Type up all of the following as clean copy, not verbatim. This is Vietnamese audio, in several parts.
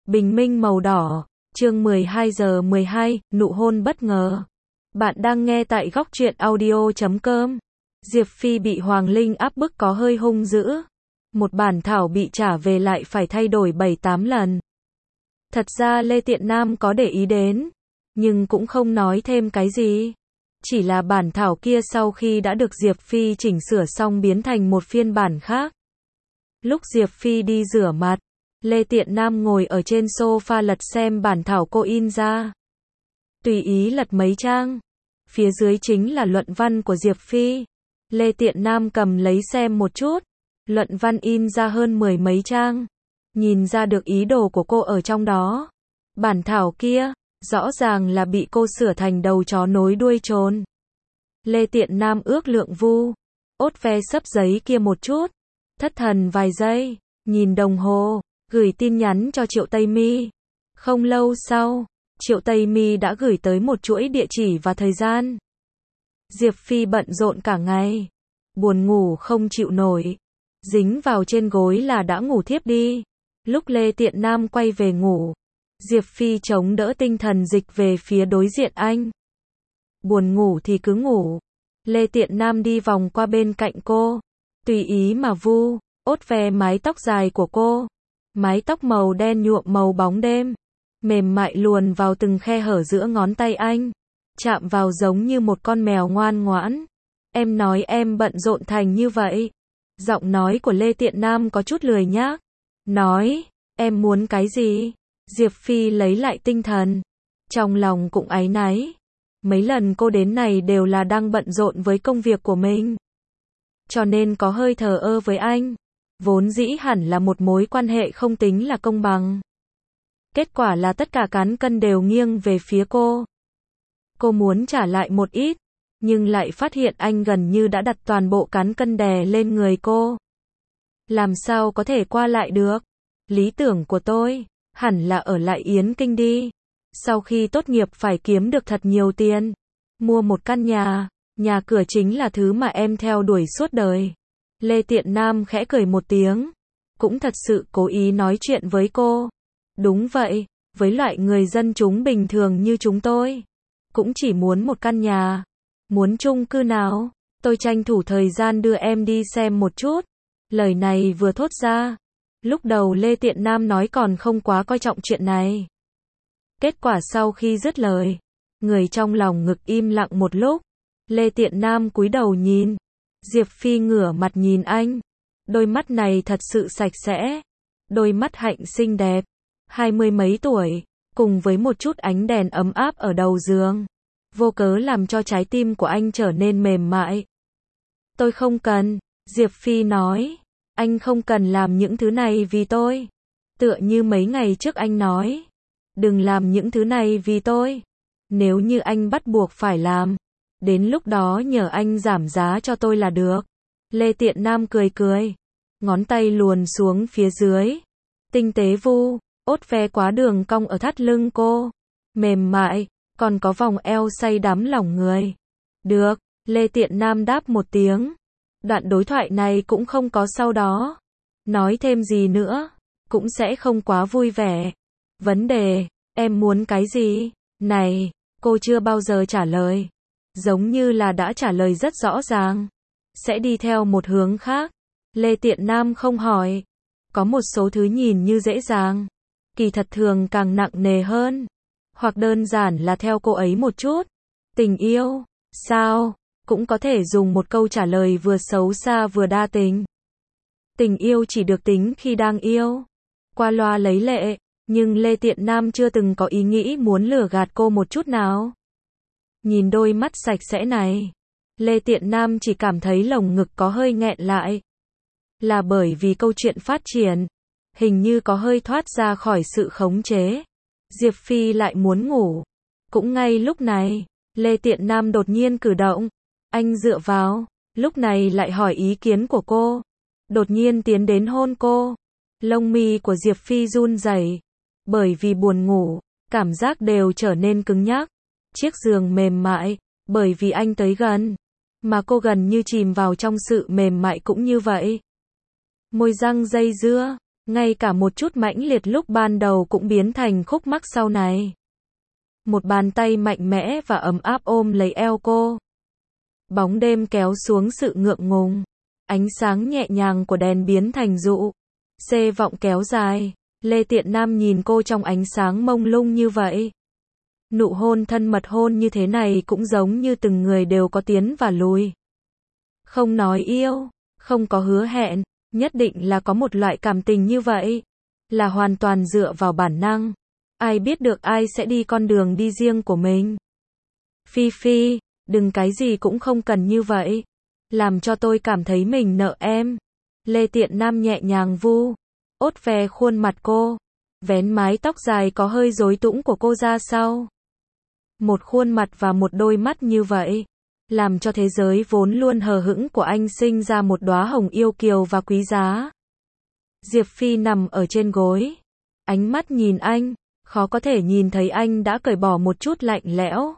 Bình minh màu đỏ, chương 12 giờ 12, nụ hôn bất ngờ. Bạn đang nghe tại góc truyện audio.com. Diệp Phi bị Hoàng Linh áp bức có hơi hung dữ. Một bản thảo bị trả về lại phải thay đổi 7-8 lần. Thật ra Lê Tiện Nam có để ý đến, nhưng cũng không nói thêm cái gì. Chỉ là bản thảo kia sau khi đã được Diệp Phi chỉnh sửa xong biến thành một phiên bản khác. Lúc Diệp Phi đi rửa mặt, Lê Tiện Nam ngồi ở trên sofa lật xem bản thảo cô in ra. Tùy ý lật mấy trang. Phía dưới chính là luận văn của Diệp Phi. Lê Tiện Nam cầm lấy xem một chút. Luận văn in ra hơn 10 mấy trang. Nhìn ra được ý đồ của cô ở trong đó. Bản thảo kia, rõ ràng là bị cô sửa thành đầu chó nối đuôi trồn. Lê Tiện Nam ước lượng vu, ốt ve sấp giấy kia một chút. Thất thần vài giây, nhìn đồng hồ, gửi tin nhắn cho Triệu Tây Mi. Không lâu sau, Triệu Tây Mi đã gửi tới một chuỗi địa chỉ và thời gian. Diệp Phi bận rộn cả ngày, buồn ngủ không chịu nổi, dính vào trên gối là đã ngủ thiếp đi. Lúc Lê Tiện Nam quay về ngủ, Diệp Phi chống đỡ tinh thần dịch về phía đối diện anh. Buồn ngủ thì cứ ngủ. Lê Tiện Nam đi vòng qua bên cạnh cô, tùy ý mà vu, ốt ve mái tóc dài của cô. Mái tóc màu đen nhuộm màu bóng đêm, mềm mại luồn vào từng khe hở giữa ngón tay anh, chạm vào giống như một con mèo ngoan ngoãn. Em nói em bận rộn thành như vậy. Giọng nói của Lê Tiện Nam có chút lười nhác. Nói, em muốn cái gì? Diệp Phi lấy lại tinh thần. Trong lòng cũng áy náy. Mấy lần cô đến này đều là đang bận rộn với công việc của mình, cho nên có hơi thờ ơ với anh. Vốn dĩ hẳn là một mối quan hệ không tính là công bằng. Kết quả là tất cả cán cân đều nghiêng về phía cô. Cô muốn trả lại một ít, nhưng lại phát hiện anh gần như đã đặt toàn bộ cán cân đè lên người cô. Làm sao có thể qua lại được? Lý tưởng của tôi, hẳn là ở lại Yến Kinh đi. Sau khi tốt nghiệp phải kiếm được thật nhiều tiền. Mua một căn nhà, nhà cửa chính là thứ mà em theo đuổi suốt đời. Lê Tiện Nam khẽ cười một tiếng. Cũng thật sự cố ý nói chuyện với cô. Đúng vậy, với loại người dân chúng bình thường như chúng tôi, cũng chỉ muốn một căn nhà. Muốn chung cư nào? Tôi tranh thủ thời gian đưa em đi xem một chút. Lời này vừa thốt ra, lúc đầu Lê Tiện Nam nói còn không quá coi trọng chuyện này. Kết quả sau khi dứt lời, người trong lòng ngực im lặng một lúc. Lê Tiện Nam cúi đầu nhìn. Diệp Phi ngửa mặt nhìn anh. Đôi mắt này thật sự sạch sẽ. Đôi mắt hạnh xinh đẹp. 20 mấy tuổi, cùng với một chút ánh đèn ấm áp ở đầu giường, vô cớ làm cho trái tim của anh trở nên mềm mại. Tôi không cần, Diệp Phi nói. Anh không cần làm những thứ này vì tôi. Tựa như mấy ngày trước anh nói. Đừng làm những thứ này vì tôi. Nếu như anh bắt buộc phải làm, đến lúc đó nhờ anh giảm giá cho tôi là được. Lê Tiện Nam cười cười. Ngón tay luồn xuống phía dưới. Tinh tế vu, ốt ve quá đường cong ở thắt lưng cô. Mềm mại, còn có vòng eo say đắm lòng người. Được, Lê Tiện Nam đáp một tiếng. Đoạn đối thoại này cũng không có sau đó. Nói thêm gì nữa, cũng sẽ không quá vui vẻ. Vấn đề, em muốn cái gì? Này, cô chưa bao giờ trả lời. Giống như là đã trả lời rất rõ ràng. Sẽ đi theo một hướng khác. Lê Tiện Nam không hỏi. Có một số thứ nhìn như dễ dàng, kỳ thật thường càng nặng nề hơn. Hoặc đơn giản là theo cô ấy một chút. Tình yêu, sao? Cũng có thể dùng một câu trả lời vừa xấu xa vừa đa tình. Tình yêu chỉ được tính khi đang yêu. Qua loa lấy lệ, nhưng Lê Tiện Nam chưa từng có ý nghĩ muốn lừa gạt cô một chút nào. Nhìn đôi mắt sạch sẽ này, Lê Tiện Nam chỉ cảm thấy lồng ngực có hơi nghẹn lại. Là bởi vì câu chuyện phát triển, hình như có hơi thoát ra khỏi sự khống chế. Diệp Phi lại muốn ngủ. Cũng ngay lúc này, Lê Tiện Nam đột nhiên cử động. Anh dựa vào, lúc này lại hỏi ý kiến của cô. Đột nhiên tiến đến hôn cô. Lông mi của Diệp Phi run rẩy. Bởi vì buồn ngủ, cảm giác đều trở nên cứng nhắc. Chiếc giường mềm mại, bởi vì anh tới gần, mà cô gần như chìm vào trong sự mềm mại cũng như vậy. Môi răng dây dưa, ngay cả một chút mãnh liệt lúc ban đầu cũng biến thành khúc mắc sau này. Một bàn tay mạnh mẽ và ấm áp ôm lấy eo cô. Bóng đêm kéo xuống sự ngượng ngùng. Ánh sáng nhẹ nhàng của đèn biến thành dụ. Xê vọng kéo dài. Lê Tiện Nam nhìn cô trong ánh sáng mông lung như vậy. Nụ hôn thân mật hôn như thế này cũng giống như từng người đều có tiến và lùi. Không nói yêu, không có hứa hẹn, nhất định là có một loại cảm tình như vậy. Là hoàn toàn dựa vào bản năng. Ai biết được ai sẽ đi con đường đi riêng của mình. Phi Phi, đừng cái gì cũng không cần như vậy. Làm cho tôi cảm thấy mình nợ em. Lê Tiện Nam nhẹ nhàng vu. Ốt ve khuôn mặt cô. Vén mái tóc dài có hơi rối tũng của cô ra sau. Một khuôn mặt và một đôi mắt như vậy. Làm cho thế giới vốn luôn hờ hững của anh sinh ra một đóa hồng yêu kiều và quý giá. Diệp Phi nằm ở trên gối. Ánh mắt nhìn anh. Khó có thể nhìn thấy anh đã cởi bỏ một chút lạnh lẽo.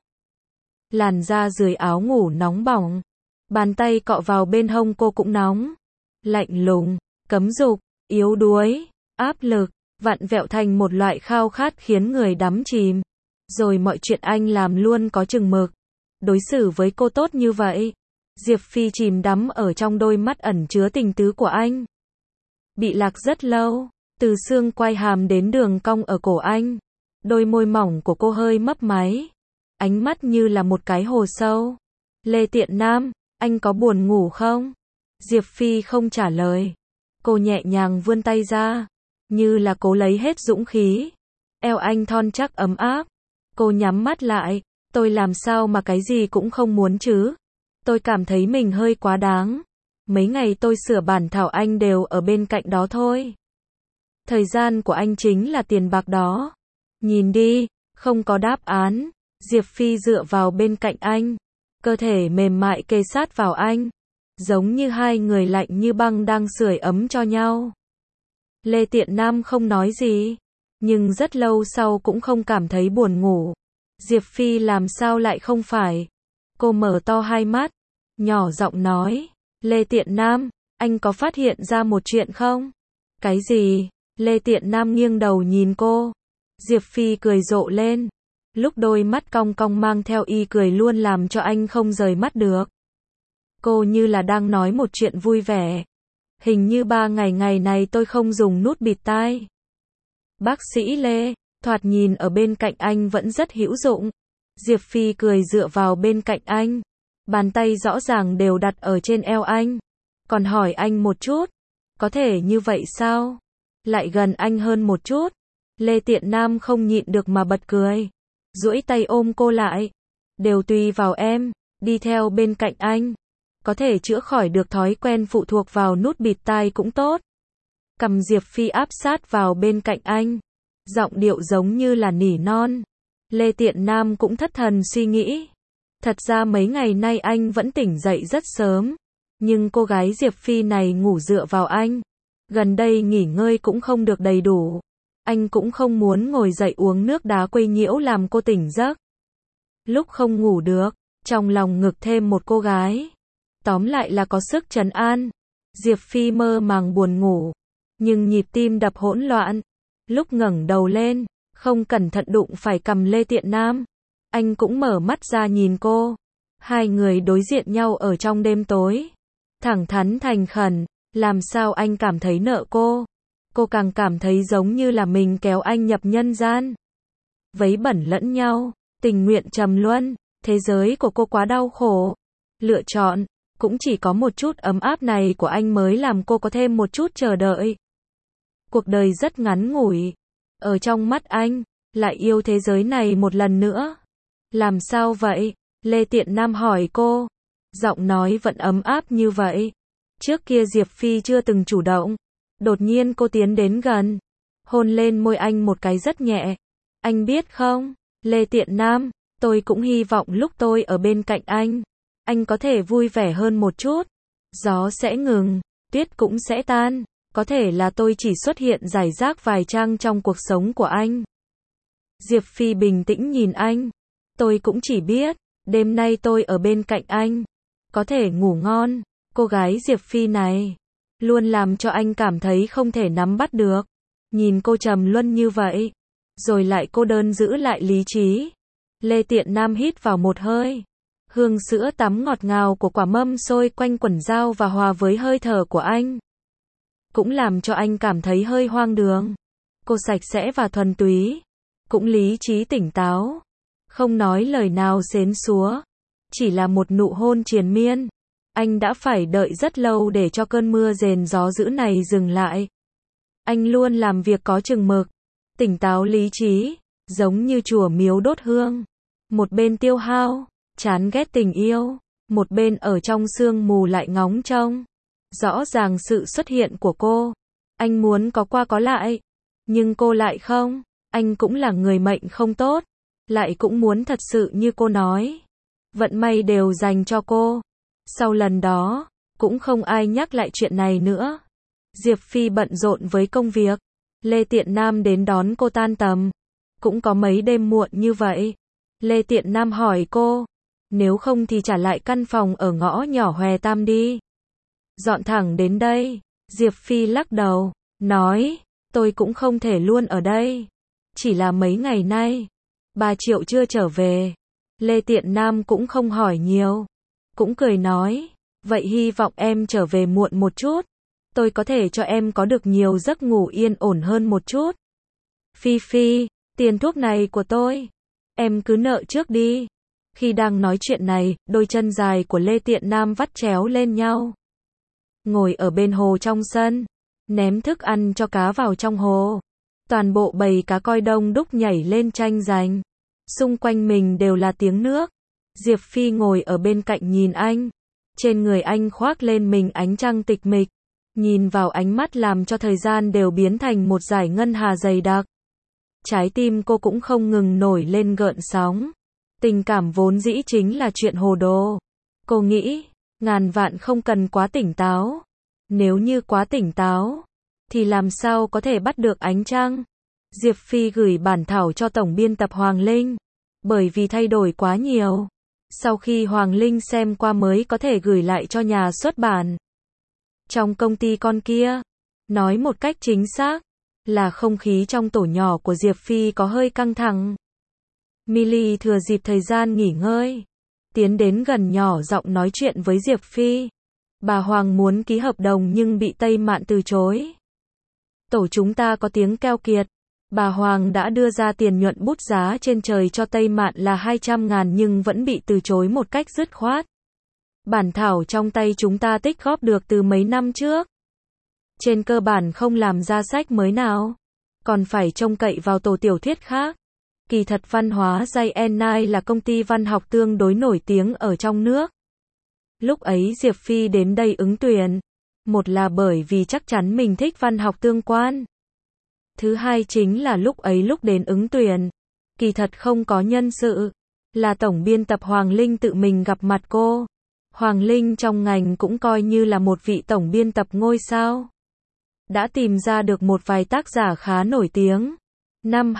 Làn da dưới áo ngủ nóng bỏng. Bàn tay cọ vào bên hông cô cũng nóng. Lạnh lùng, cấm dục, yếu đuối, áp lực, vặn vẹo thành một loại khao khát khiến người đắm chìm. Rồi mọi chuyện anh làm luôn có chừng mực. Đối xử với cô tốt như vậy. Diệp Phi chìm đắm ở trong đôi mắt ẩn chứa tình tứ của anh. Bị lạc rất lâu. Từ xương quai hàm đến đường cong ở cổ anh. Đôi môi mỏng của cô hơi mấp máy. Ánh mắt như là một cái hồ sâu. Lê Tiện Nam, anh có buồn ngủ không? Diệp Phi không trả lời. Cô nhẹ nhàng vươn tay ra. Như là cố lấy hết dũng khí. Eo anh thon chắc ấm áp. Cô nhắm mắt lại. Tôi làm sao mà cái gì cũng không muốn chứ? Tôi cảm thấy mình hơi quá đáng. Mấy ngày tôi sửa bản thảo anh đều ở bên cạnh đó thôi. Thời gian của anh chính là tiền bạc đó. Nhìn đi, không có đáp án. Diệp Phi dựa vào bên cạnh anh. Cơ thể mềm mại kề sát vào anh. Giống như hai người lạnh như băng đang sưởi ấm cho nhau. Lê Tiện Nam không nói gì. Nhưng rất lâu sau cũng không cảm thấy buồn ngủ. Diệp Phi làm sao lại không phải. Cô mở to hai mắt. Nhỏ giọng nói. Lê Tiện Nam, anh có phát hiện ra một chuyện không? Cái gì? Lê Tiện Nam nghiêng đầu nhìn cô. Diệp Phi cười rộ lên. Lúc đôi mắt cong cong mang theo y cười luôn làm cho anh không rời mắt được. Cô như là đang nói một chuyện vui vẻ. Hình như 3 ngày này tôi không dùng nút bịt tai. Bác sĩ Lê, thoạt nhìn ở bên cạnh anh vẫn rất hữu dụng. Diệp Phi cười dựa vào bên cạnh anh. Bàn tay rõ ràng đều đặt ở trên eo anh. Còn hỏi anh một chút. Có thể như vậy sao? Lại gần anh hơn một chút. Lê Tiện Nam không nhịn được mà bật cười. Duỗi tay ôm cô lại. Đều tùy vào em. Đi theo bên cạnh anh. Có thể chữa khỏi được thói quen phụ thuộc vào nút bịt tai cũng tốt. Cầm Diệp Phi áp sát vào bên cạnh anh. Giọng điệu giống như là nỉ non. Lê Tiện Nam cũng thất thần suy nghĩ. Thật ra mấy ngày nay anh vẫn tỉnh dậy rất sớm. Nhưng cô gái Diệp Phi này ngủ dựa vào anh. Gần đây nghỉ ngơi cũng không được đầy đủ. Anh cũng không muốn ngồi dậy uống nước đá quấy nhiễu làm cô tỉnh giấc. Lúc không ngủ được, trong lòng ngực thêm một cô gái. Tóm lại là có sức trấn an. Diệp Phi mơ màng buồn ngủ. Nhưng nhịp tim đập hỗn loạn. Lúc ngẩng đầu lên, không cẩn thận đụng phải cằm Lê Tiện Nam. Anh cũng mở mắt ra nhìn cô. Hai người đối diện nhau ở trong đêm tối. Thẳng thắn thành khẩn, làm sao anh cảm thấy nợ cô. Cô càng cảm thấy giống như là mình kéo anh nhập nhân gian. Vấy bẩn lẫn nhau, tình nguyện trầm luân, thế giới của cô quá đau khổ. Lựa chọn, cũng chỉ có một chút ấm áp này của anh mới làm cô có thêm một chút chờ đợi. Cuộc đời rất ngắn ngủi. Ở trong mắt anh, lại yêu thế giới này một lần nữa. Làm sao vậy? Lê Tiện Nam hỏi cô. Giọng nói vẫn ấm áp như vậy. Trước kia Diệp Phi chưa từng chủ động. Đột nhiên cô tiến đến gần. Hôn lên môi anh một cái rất nhẹ. Anh biết không, Lê Tiện Nam, tôi cũng hy vọng lúc tôi ở bên cạnh anh có thể vui vẻ hơn một chút. Gió sẽ ngừng, tuyết cũng sẽ tan. Có thể là tôi chỉ xuất hiện rải rác vài trang trong cuộc sống của anh. Diệp Phi bình tĩnh nhìn anh. Tôi cũng chỉ biết, đêm nay tôi ở bên cạnh anh. Có thể ngủ ngon. Cô gái Diệp Phi này, luôn làm cho anh cảm thấy không thể nắm bắt được. Nhìn cô trầm luân như vậy, rồi lại cô đơn giữ lại lý trí. Lê Tiện Nam hít vào một hơi. Hương sữa tắm ngọt ngào của quả mâm xôi quanh quẩn dao và hòa với hơi thở của anh, cũng làm cho anh cảm thấy hơi hoang đường. Cô sạch sẽ và thuần túy, cũng lý trí tỉnh táo, không nói lời nào xến xúa, chỉ là một nụ hôn triền miên. Anh đã phải đợi rất lâu để cho cơn mưa rền gió dữ này dừng lại. Anh luôn làm việc có chừng mực, tỉnh táo lý trí, giống như chùa miếu đốt hương. Một bên tiêu hao, chán ghét tình yêu, một bên ở trong sương mù lại ngóng trông. Rõ ràng sự xuất hiện của cô, anh muốn có qua có lại, nhưng cô lại không. Anh cũng là người mệnh không tốt, lại cũng muốn thật sự như cô nói. Vận may đều dành cho cô. Sau lần đó, cũng không ai nhắc lại chuyện này nữa. Diệp Phi bận rộn với công việc. Lê Tiện Nam đến đón cô tan tầm. Cũng có mấy đêm muộn như vậy. Lê Tiện Nam hỏi cô, nếu không thì trả lại căn phòng ở ngõ nhỏ Hòe Tam đi. Dọn thẳng đến đây. Diệp Phi lắc đầu, nói, tôi cũng không thể luôn ở đây. Chỉ là mấy ngày nay, 3 Triệu chưa trở về. Lê Tiện Nam cũng không hỏi nhiều, cũng cười nói, vậy hy vọng em trở về muộn một chút. Tôi có thể cho em có được nhiều giấc ngủ yên ổn hơn một chút. Phi Phi, tiền thuốc này của tôi, em cứ nợ trước đi. Khi đang nói chuyện này, đôi chân dài của Lê Tiện Nam vắt chéo lên nhau. Ngồi ở bên hồ trong sân, ném thức ăn cho cá vào trong hồ. Toàn bộ bầy cá coi đông đúc nhảy lên tranh giành. Xung quanh mình đều là tiếng nước. Diệp Phi ngồi ở bên cạnh nhìn anh. Trên người anh khoác lên mình ánh trăng tịch mịch. Nhìn vào ánh mắt làm cho thời gian đều biến thành một dải ngân hà dày đặc. Trái tim cô cũng không ngừng nổi lên gợn sóng. Tình cảm vốn dĩ chính là chuyện hồ đồ. Cô nghĩ, ngàn vạn không cần quá tỉnh táo. Nếu như quá tỉnh táo, thì làm sao có thể bắt được ánh trăng. Diệp Phi gửi bản thảo cho tổng biên tập Hoàng Linh. Bởi vì thay đổi quá nhiều. Sau khi Hoàng Linh xem qua mới có thể gửi lại cho nhà xuất bản. Trong công ty con kia, nói một cách chính xác, là không khí trong tổ nhỏ của Diệp Phi có hơi căng thẳng. Milly thừa dịp thời gian nghỉ ngơi, tiến đến gần nhỏ giọng nói chuyện với Diệp Phi. Bà Hoàng muốn ký hợp đồng nhưng bị Tây Mạn từ chối. Tổ chúng ta có tiếng keo kiệt. Bà Hoàng đã đưa ra tiền nhuận bút giá trên trời cho Tây Mạn là 200.000 nhưng vẫn bị từ chối một cách dứt khoát. Bản thảo trong tay chúng ta tích góp được từ mấy năm trước. Trên cơ bản không làm ra sách mới nào. Còn phải trông cậy vào tổ tiểu thuyết khác. Kỳ thật Văn hóa JNI là công ty văn học tương đối nổi tiếng ở trong nước. Lúc ấy Diệp Phi đến đây ứng tuyển. Một là bởi vì chắc chắn mình thích văn học tương quan. Thứ hai chính là lúc ấy lúc đến ứng tuyển, kỳ thật không có nhân sự. Là tổng biên tập Hoàng Linh tự mình gặp mặt cô. Hoàng Linh trong ngành cũng coi như là một vị tổng biên tập ngôi sao. Đã tìm ra được một vài tác giả khá nổi tiếng. Năm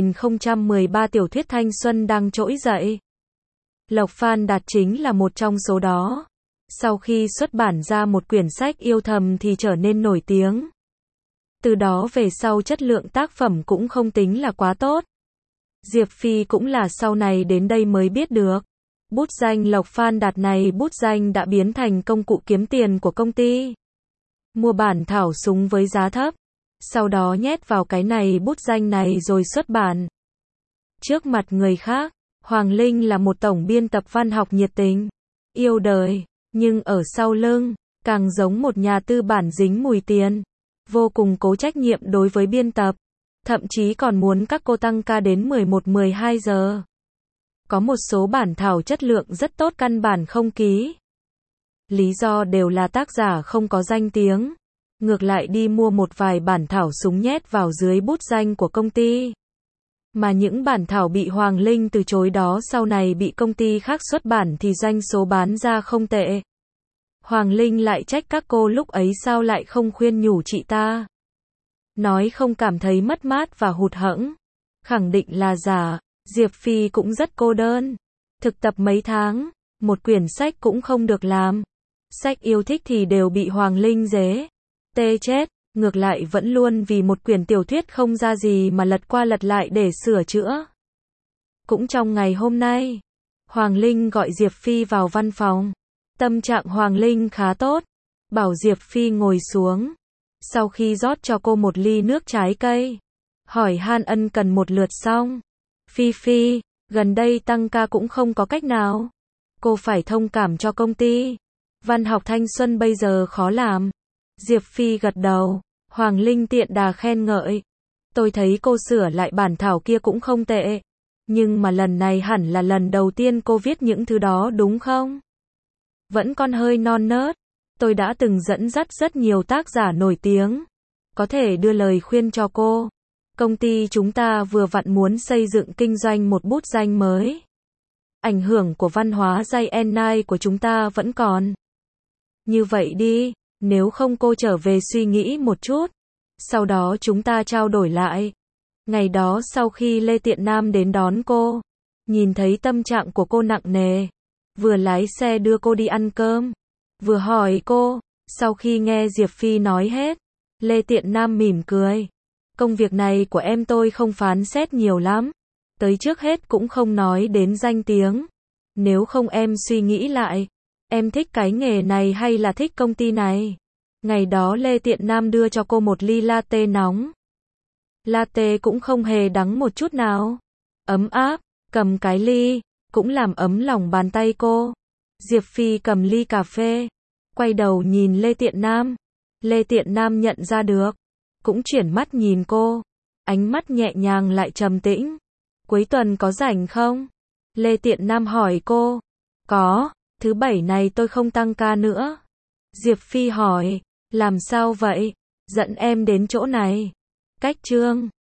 2013 tiểu thuyết thanh xuân đang trỗi dậy. Lộc Phan Đạt chính là một trong số đó. Sau khi xuất bản ra một quyển sách yêu thầm thì trở nên nổi tiếng. Từ đó về sau chất lượng tác phẩm cũng không tính là quá tốt. Diệp Phi cũng là sau này đến đây mới biết được. Bút danh Lộc Phan Đạt này bút danh đã biến thành công cụ kiếm tiền của công ty. Mua bản thảo súng với giá thấp. Sau đó nhét vào cái này bút danh này rồi xuất bản. Trước mặt người khác, Hoàng Linh là một tổng biên tập văn học nhiệt tình, yêu đời, nhưng ở sau lưng, càng giống một nhà tư bản dính mùi tiền. Vô cùng cố trách nhiệm đối với biên tập. Thậm chí còn muốn các cô tăng ca đến 11-12 giờ. Có một số bản thảo chất lượng rất tốt căn bản không ký. Lý do đều là tác giả không có danh tiếng. Ngược lại đi mua một vài bản thảo súng nhét vào dưới bút danh của công ty. Mà những bản thảo bị Hoàng Linh từ chối đó sau này bị công ty khác xuất bản thì doanh số bán ra không tệ. Hoàng Linh lại trách các cô lúc ấy sao lại không khuyên nhủ chị ta. Nói không cảm thấy mất mát và hụt hẫng. Khẳng định là giả. Diệp Phi cũng rất cô đơn. Thực tập mấy tháng, một quyển sách cũng không được làm. Sách yêu thích thì đều bị Hoàng Linh dế. Tê chết, ngược lại vẫn luôn vì một quyển tiểu thuyết không ra gì mà lật qua lật lại để sửa chữa. Cũng trong ngày hôm nay, Hoàng Linh gọi Diệp Phi vào văn phòng. Tâm trạng Hoàng Linh khá tốt, bảo Diệp Phi ngồi xuống. Sau khi rót cho cô một ly nước trái cây, hỏi han ân cần một lượt xong. Phi Phi, gần đây tăng ca cũng không có cách nào. Cô phải thông cảm cho công ty. Văn học thanh xuân bây giờ khó làm. Diệp Phi gật đầu, Hoàng Linh tiện đà khen ngợi. Tôi thấy cô sửa lại bản thảo kia cũng không tệ. Nhưng mà lần này hẳn là lần đầu tiên cô viết những thứ đó đúng không? Vẫn còn hơi non nớt. Tôi đã từng dẫn dắt rất nhiều tác giả nổi tiếng. Có thể đưa lời khuyên cho cô. Công ty chúng ta vừa vặn muốn xây dựng kinh doanh một bút danh mới. Ảnh hưởng của văn hóa dây N9 của chúng ta vẫn còn. Như vậy đi, nếu không cô trở về suy nghĩ một chút. Sau đó chúng ta trao đổi lại. Ngày đó sau khi Lê Tiện Nam đến đón cô, nhìn thấy tâm trạng của cô nặng nề, vừa lái xe đưa cô đi ăn cơm, vừa hỏi cô, sau khi nghe Diệp Phi nói hết, Lê Tiện Nam mỉm cười. Công việc này của em tôi không phán xét nhiều lắm, tới trước hết cũng không nói đến danh tiếng. Nếu không em suy nghĩ lại, em thích cái nghề này hay là thích công ty này? Ngày đó Lê Tiện Nam đưa cho cô một ly latte nóng. Latte cũng không hề đắng một chút nào. Ấm áp, cầm cái ly, cũng làm ấm lòng bàn tay cô. Diệp Phi cầm ly cà phê, quay đầu nhìn Lê Tiện Nam. Lê Tiện Nam nhận ra được, cũng chuyển mắt nhìn cô. Ánh mắt nhẹ nhàng lại trầm tĩnh. Cuối tuần có rảnh không? Lê Tiện Nam hỏi cô. Có, thứ bảy này tôi không tăng ca nữa. Diệp Phi hỏi, làm sao vậy? Dẫn em đến chỗ này. Cách Trương